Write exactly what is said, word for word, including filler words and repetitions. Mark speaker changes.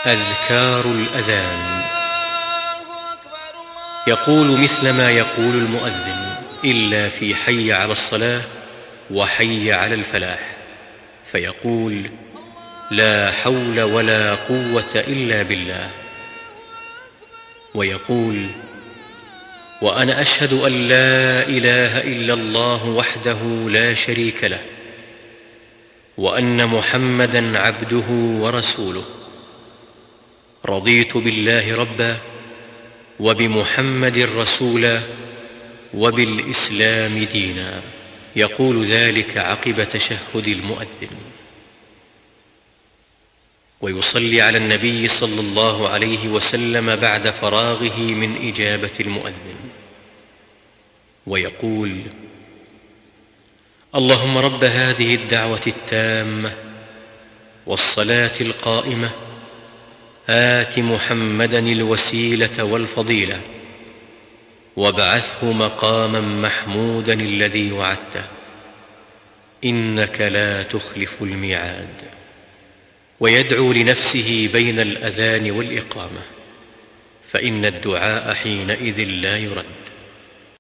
Speaker 1: أذكار الأذان. يقول مثل ما يقول المؤذن، إلا في حي على الصلاة وحي على الفلاح، فيقول: لا حول ولا قوة إلا بالله. ويقول: وأنا أشهد أن لا إله إلا الله وحده لا شريك له، وأن محمدًا عبده ورسوله. رضيت بالله ربا، وبمحمد رسولا، وبالإسلام دينا. يقول ذلك عقب تشهد المؤذن، ويصلي على النبي صلى الله عليه وسلم بعد فراغه من إجابة المؤذن، ويقول: اللهم رب هذه الدعوة التامة والصلاة القائمة، آت محمدًا الوسيلة والفضيلة، وابعثه مقامًا محمودًا الذي وعدته، إنك لا تخلف الميعاد. ويدعو لنفسه بين الأذان والإقامة، فإن الدعاء حينئذ لا يرد.